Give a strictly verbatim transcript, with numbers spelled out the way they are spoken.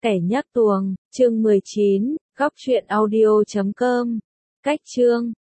Kẻ nhắc tuồng, chương mười chín, góc truyện audio chấm com. Cách chương